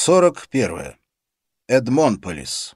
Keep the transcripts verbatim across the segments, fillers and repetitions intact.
сорок первое. Эдмонполис.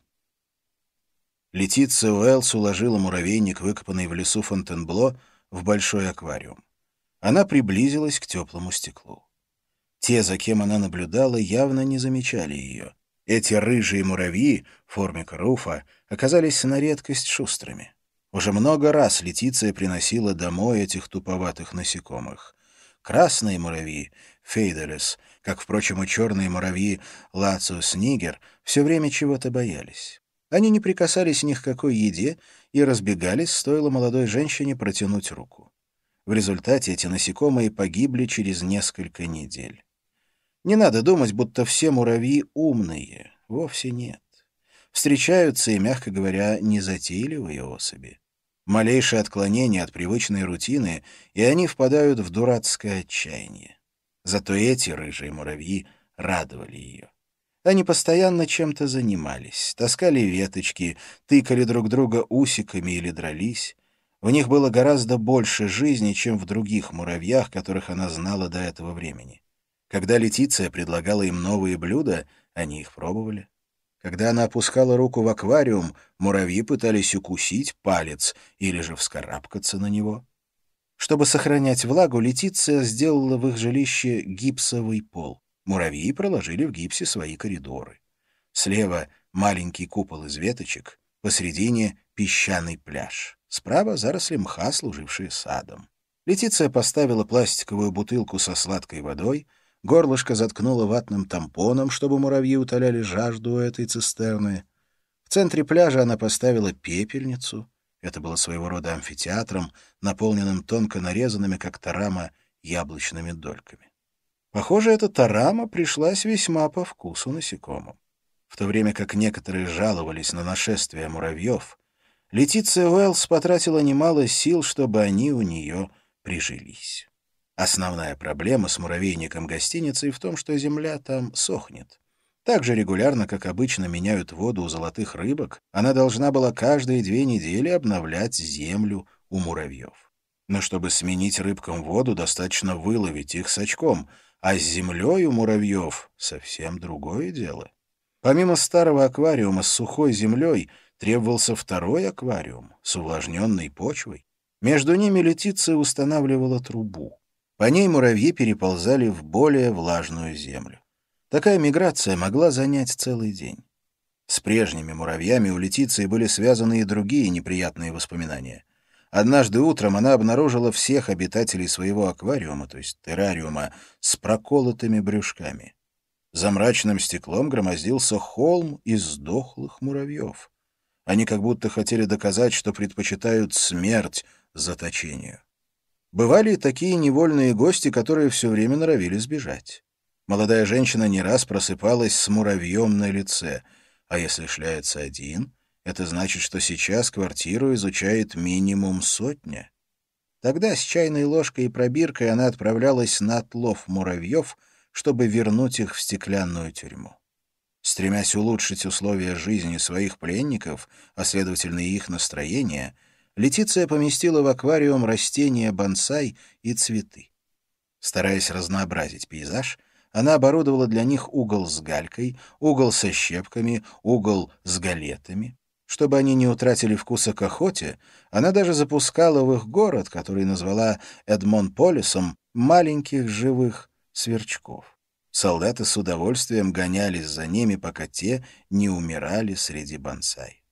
Летиция Уэллс уложила муравейник, выкопанный в лесу Фонтенбло, в большой аквариум. Она приблизилась к теплому стеклу. Те, за кем она наблюдала, явно не замечали ее. Эти рыжие муравьи, формика руфа, оказались на редкость шустрыми. Уже много раз Летиция приносила домой этих туповатых насекомых. Красные муравьи, фейделес, как, впрочем, и черные муравьи лациус нигер, все время чего-то боялись. Они не прикасались ни к какой еде и разбегались, стоило молодой женщине протянуть руку. В результате эти насекомые погибли через несколько недель. Не надо думать, будто все муравьи умные. Вовсе нет. Встречаются и, мягко говоря, незатейливые особи. Малейшее отклонение от привычной рутины, и они впадают в дурацкое отчаяние. Зато эти рыжие муравьи радовали ее. Они постоянно чем-то занимались, таскали веточки, тыкали друг друга усиками или дрались. В них было гораздо больше жизни, чем в других муравьях, которых она знала до этого времени. Когда Летиция предлагала им новые блюда, они их пробовали. Когда она опускала руку в аквариум, муравьи пытались укусить палец или же вскарабкаться на него. Чтобы сохранять влагу, Летиция сделала в их жилище гипсовый пол. Муравьи проложили в гипсе свои коридоры. Слева маленький купол из веточек, посредине песчаный пляж. Справа заросли мха, служившие садом. Летиция поставила пластиковую бутылку со сладкой водой, горлышко заткнула ватным тампоном, чтобы муравьи утоляли жажду у этой цистерны. В центре пляжа она поставила пепельницу. Это было своего рода амфитеатром, наполненным тонко нарезанными, как тарама, яблочными дольками. Похоже, эта тарама пришлась весьма по вкусу насекомым. В то время как некоторые жаловались на нашествие муравьев, Летиция Уэллс потратила немало сил, чтобы они у нее прижились. Основная проблема с муравейником гостиницы в том, что земля там сохнет. Так же регулярно, как обычно меняют воду у золотых рыбок, она должна была каждые две недели обновлять землю у муравьев. Но чтобы сменить рыбкам воду, достаточно выловить их с очком, а с землей у муравьев совсем другое дело. Помимо старого аквариума с сухой землей требовался второй аквариум с увлажненной почвой. Между ними Летиция устанавливала трубу. По ней муравьи переползали в более влажную землю. Такая миграция могла занять целый день. С прежними муравьями у Летиции были связаны и другие неприятные воспоминания. Однажды утром она обнаружила всех обитателей своего аквариума, то есть террариума, с проколотыми брюшками. За мрачным стеклом громоздился холм из дохлых муравьев. Они как будто хотели доказать, что предпочитают смерть заточению. Бывали и такие невольные гости, которые все время норовили сбежать. Молодая женщина не раз просыпалась с муравьем на лице, а если шляется один, это значит, что сейчас квартиру изучает минимум сотня. Тогда с чайной ложкой и пробиркой она отправлялась на отлов муравьев, чтобы вернуть их в стеклянную тюрьму. Стремясь улучшить условия жизни своих пленников, а следовательно и их настроение, Летиция поместила в аквариум растения бонсай и цветы. Стараясь разнообразить пейзаж, она оборудовала для них угол с галькой, угол со щепками, угол с галетами. Чтобы они не утратили вкуса к охоте, она даже запускала в их город, который назвала Эдмонполисом, маленьких живых сверчков. Солдаты с удовольствием гонялись за ними, пока те не умирали среди бонсай.